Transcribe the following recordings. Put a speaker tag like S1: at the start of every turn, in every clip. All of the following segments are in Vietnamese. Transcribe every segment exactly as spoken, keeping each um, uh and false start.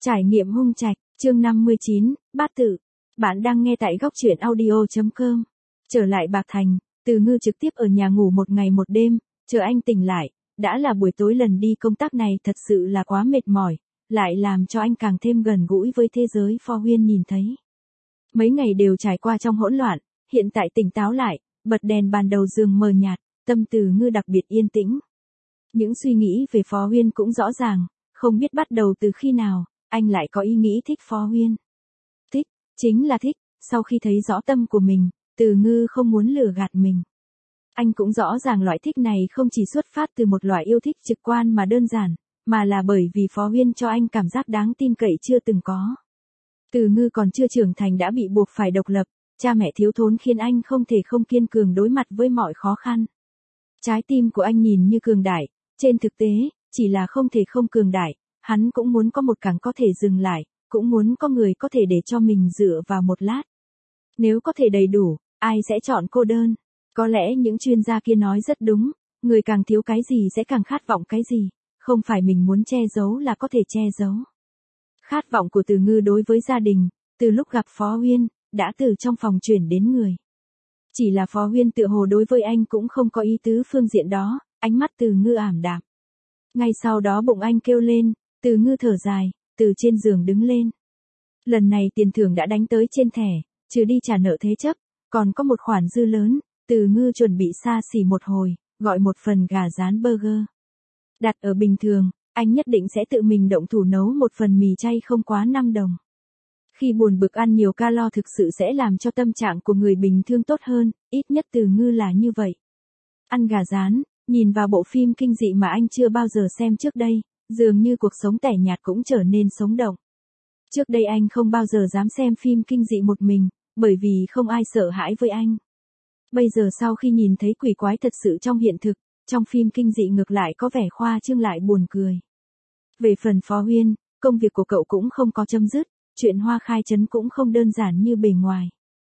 S1: Trải nghiệm hung trạch, chương năm mươi chín, bát tự. Bạn đang nghe tại góc truyện audio chấm com. Trở lại Bạc Thành, Từ Ngư trực tiếp ở nhà ngủ một ngày một đêm, chờ anh tỉnh lại, đã là buổi tối. Lần đi công tác này thật sự là quá mệt mỏi, lại làm cho anh càng thêm gần gũi với thế giới Phó Huyên nhìn thấy. Mấy ngày đều trải qua trong hỗn loạn, hiện tại tỉnh táo lại, bật đèn bàn đầu giường mờ nhạt, tâm Từ Ngư đặc biệt yên tĩnh. Những suy nghĩ về Phó Huyên cũng rõ ràng, không biết bắt đầu từ khi nào, anh lại có ý nghĩ thích Phó Huyên. Thích, chính là thích, sau khi thấy rõ tâm của mình, Từ Ngư không muốn lừa gạt mình. Anh cũng rõ ràng loại thích này không chỉ xuất phát từ một loại yêu thích trực quan mà đơn giản, mà là bởi vì Phó Huyên cho anh cảm giác đáng tin cậy chưa từng có. Từ Ngư còn chưa trưởng thành đã bị buộc phải độc lập, cha mẹ thiếu thốn khiến anh không thể không kiên cường đối mặt với mọi khó khăn. Trái tim của anh nhìn như cường đại, trên thực tế, chỉ là không thể không cường đại, hắn cũng muốn có một cẳng có thể dừng lại, cũng muốn có người có thể để cho mình dựa vào một lát. Nếu có thể đầy đủ, ai sẽ chọn cô đơn? Có lẽ những chuyên gia kia nói rất đúng, người càng thiếu cái gì sẽ càng khát vọng cái gì, không phải mình muốn che giấu là có thể che giấu. Khát vọng của Từ Ngư đối với gia đình, từ lúc gặp Phó Huyên, đã từ trong phòng chuyển đến người. Chỉ là Phó Huyên tựa hồ đối với anh cũng không có ý tứ phương diện đó, ánh mắt Từ Ngư ảm đạm. Ngay sau đó bụng anh kêu lên, Từ Ngư thở dài, từ trên giường đứng lên. Lần này tiền thưởng đã đánh tới trên thẻ, trừ đi trả nợ thế chấp, còn có một khoản dư lớn, Từ Ngư chuẩn bị xa xỉ một hồi, gọi một phần gà rán burger. Đặt ở bình thường, anh nhất định sẽ tự mình động thủ nấu một phần mì chay không quá năm đồng. Khi buồn bực ăn nhiều calo thực sự sẽ làm cho tâm trạng của người bình thường tốt hơn, ít nhất Từ Ngư là như vậy. Ăn gà rán, nhìn vào bộ phim kinh dị mà anh chưa bao giờ xem trước đây, dường như cuộc sống tẻ nhạt cũng trở nên sống động. Trước đây anh không bao giờ dám xem phim kinh dị một mình, bởi vì không ai sợ hãi với anh. Bây giờ sau khi nhìn thấy quỷ quái thật sự trong hiện thực, trong phim kinh dị ngược lại có vẻ khoa trương lại buồn cười. Về phần Phó Huyên, công việc của cậu cũng không có chấm dứt, chuyện Hoa Khai Trấn cũng không đơn giản như bề ngoài.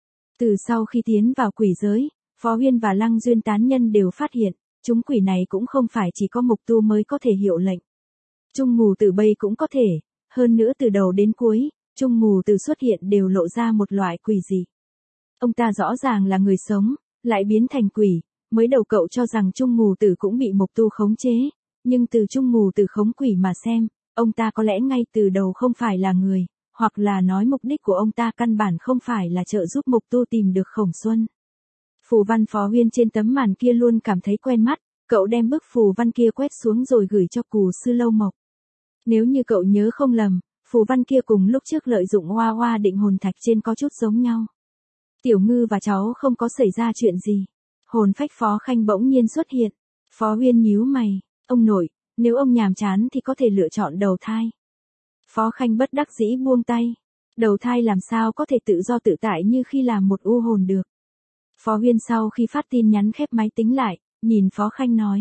S1: Từ sau khi tiến vào quỷ giới, Phó Huyên và Lăng Duyên tán nhân đều phát hiện, chúng quỷ này cũng không phải chỉ có mục tu mới có thể hiệu lệnh. Trung mù tử bây cũng có thể, hơn nữa từ đầu đến cuối, Trung mù tử xuất hiện đều lộ ra một loại quỷ dị. Ông ta rõ ràng là người sống, lại biến thành quỷ, mới đầu cậu cho rằng Trung mù tử cũng bị mục tu khống chế, nhưng từ Trung mù tử khống quỷ mà xem, ông ta có lẽ ngay từ đầu không phải là người, hoặc là nói mục đích của ông ta căn bản không phải là trợ giúp mục tu tìm được Khổng Xuân. Phù văn Phó Huyên trên tấm màn kia luôn cảm thấy quen mắt, cậu đem bức phù văn kia quét xuống rồi gửi cho Cù Sư Lâu Mộc. Nếu như cậu nhớ không lầm, phù văn kia cùng lúc trước lợi dụng hoa hoa định hồn thạch trên có chút giống nhau. Tiểu Ngư và cháu không có xảy ra chuyện gì. Hồn phách Phó Khanh bỗng nhiên xuất hiện. Phó Huyên nhíu mày, ông nội, nếu ông nhàm chán thì có thể lựa chọn đầu thai. Phó Khanh bất đắc dĩ buông tay. Đầu thai làm sao có thể tự do tự tại như khi làm một u hồn được. Phó Huyên sau khi phát tin nhắn khép máy tính lại, nhìn Phó Khanh nói.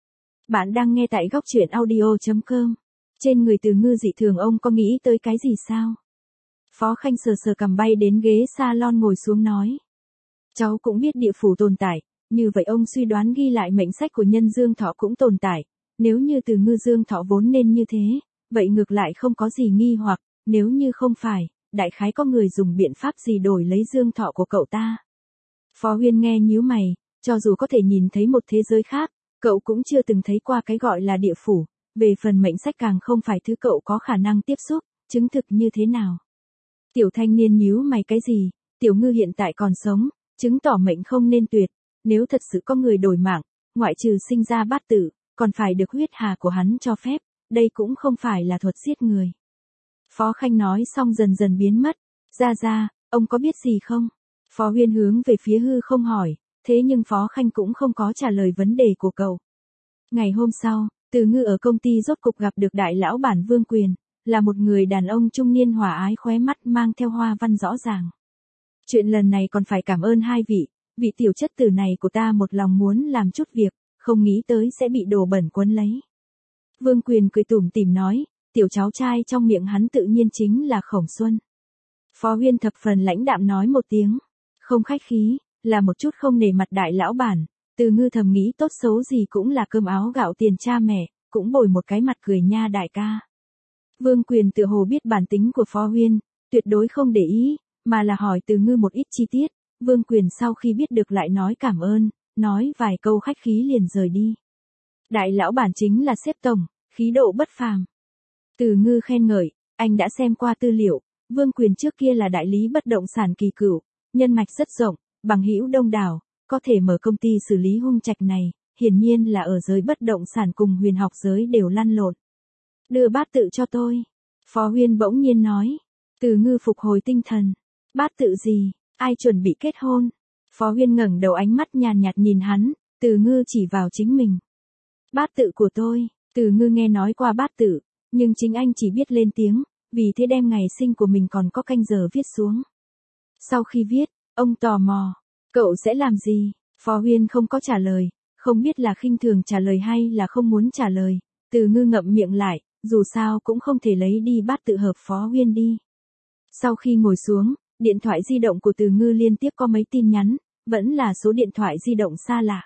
S1: Bạn đang nghe tại góc truyện audio chấm com. Trên người Từ Ngư dị thường ông có nghĩ tới cái gì sao? Phó Khanh sờ sờ cầm bay đến ghế salon ngồi xuống nói. Cháu cũng biết địa phủ tồn tại, như vậy ông suy đoán ghi lại mệnh sách của nhân Dương Thọ cũng tồn tại. Nếu như Từ Ngư Dương Thọ vốn nên như thế, vậy ngược lại không có gì nghi hoặc, nếu như không phải, đại khái có người dùng biện pháp gì đổi lấy Dương Thọ của cậu ta. Phó Huyên nghe nhíu mày, cho dù có thể nhìn thấy một thế giới khác, cậu cũng chưa từng thấy qua cái gọi là địa phủ, về phần mệnh sách càng không phải thứ cậu có khả năng tiếp xúc, chứng thực như thế nào. Tiểu thanh niên nhíu mày cái gì, Tiểu Ngư hiện tại còn sống, chứng tỏ mệnh không nên tuyệt, nếu thật sự có người đổi mạng, ngoại trừ sinh ra bát tử, còn phải được huyết hà của hắn cho phép, đây cũng không phải là thuật giết người. Phó Khanh nói xong dần dần biến mất, ra ra, ông có biết gì không? Phó Huyên hướng về phía hư không hỏi, thế nhưng Phó Khanh cũng không có trả lời vấn đề của cậu. Ngày hôm sau, Từ Ngư ở công ty rốt cục gặp được đại lão bản Vương Quyền, là một người đàn ông trung niên hòa ái khóe mắt mang theo hoa văn rõ ràng. Chuyện lần này còn phải cảm ơn hai vị, vị tiểu chất tử này của ta một lòng muốn làm chút việc, không nghĩ tới sẽ bị đồ bẩn quấn lấy. Vương Quyền cười tủm tỉm nói, tiểu cháu trai trong miệng hắn tự nhiên chính là Khổng Xuân. Phó Huyên thập phần lãnh đạm nói một tiếng, không khách khí, là một chút không nể mặt đại lão bản. Từ Ngư thầm nghĩ tốt xấu gì cũng là cơm áo gạo tiền cha mẹ, cũng bồi một cái mặt cười nha đại ca. Vương Quyền tựa hồ biết bản tính của Phó Huyên, tuyệt đối không để ý, mà là hỏi Từ Ngư một ít chi tiết. Vương Quyền sau khi biết được lại nói cảm ơn, nói vài câu khách khí liền rời đi. Đại lão bản chính là xếp tổng, khí độ bất phàm. Từ Ngư khen ngợi, anh đã xem qua tư liệu, Vương Quyền trước kia là đại lý bất động sản kỳ cửu, nhân mạch rất rộng, bằng hữu đông đảo, có thể mở công ty xử lý hung trạch này, hiển nhiên là ở giới bất động sản cùng huyền học giới đều lăn lộn. Đưa bát tự cho tôi. Phó Huyên bỗng nhiên nói. Từ Ngư phục hồi tinh thần. Bát tự gì, ai chuẩn bị kết hôn? Phó Huyên ngẩng đầu ánh mắt nhàn nhạt nhìn hắn, Từ Ngư chỉ vào chính mình. Bát tự của tôi, Từ Ngư nghe nói qua bát tự, nhưng chính anh chỉ biết lên tiếng, vì thế đem ngày sinh của mình còn có canh giờ viết xuống. Sau khi viết, ông tò mò, cậu sẽ làm gì? Phó Huyên không có trả lời, không biết là khinh thường trả lời hay là không muốn trả lời. Từ Ngư ngậm miệng lại, dù sao cũng không thể lấy đi bát tự hợp Phó Huyên đi. Sau khi ngồi xuống, điện thoại di động của Từ Ngư liên tiếp có mấy tin nhắn, vẫn là số điện thoại di động xa lạ.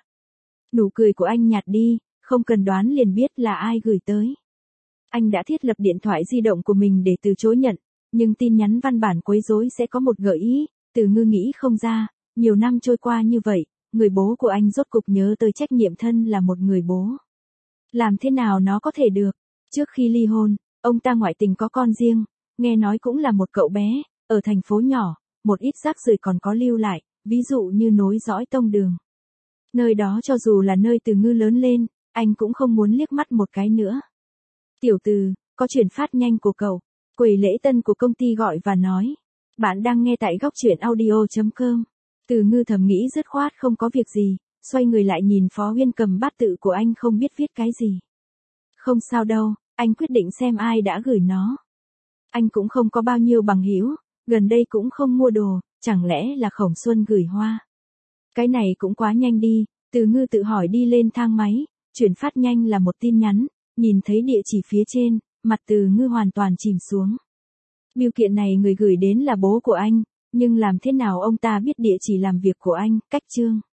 S1: Nụ cười của anh nhạt đi, không cần đoán liền biết là ai gửi tới. Anh đã thiết lập điện thoại di động của mình để từ chối nhận, nhưng tin nhắn văn bản quấy rối sẽ có một gợi ý. Từ Ngư nghĩ không ra, nhiều năm trôi qua như vậy, người bố của anh rốt cục nhớ tới trách nhiệm thân là một người bố. Làm thế nào nó có thể được? Trước khi ly hôn, ông ta ngoại tình có con riêng, nghe nói cũng là một cậu bé, ở thành phố nhỏ, một ít rác rưởi còn có lưu lại, ví dụ như nối dõi tông đường. Nơi đó cho dù là nơi Từ Ngư lớn lên, anh cũng không muốn liếc mắt một cái nữa. Tiểu Từ, có chuyển phát nhanh của cậu. Quầy lễ tân của công ty gọi và nói. Bạn đang nghe tại góc truyện audio chấm com. Từ Ngư thầm nghĩ dứt khoát không có việc gì, xoay người lại nhìn Phó Huyên cầm bát tự của anh không biết viết cái gì. Không sao đâu, anh quyết định xem ai đã gửi nó. Anh cũng không có bao nhiêu bằng hữu, gần đây cũng không mua đồ, chẳng lẽ là Khổng Xuân gửi hoa. Cái này cũng quá nhanh đi, Từ Ngư tự hỏi đi lên thang máy, chuyển phát nhanh là một tin nhắn, nhìn thấy địa chỉ phía trên, mặt Từ Ngư hoàn toàn chìm xuống. Bưu kiện này người gửi đến là bố của anh, nhưng làm thế nào ông ta biết địa chỉ làm việc của anh, cách chương.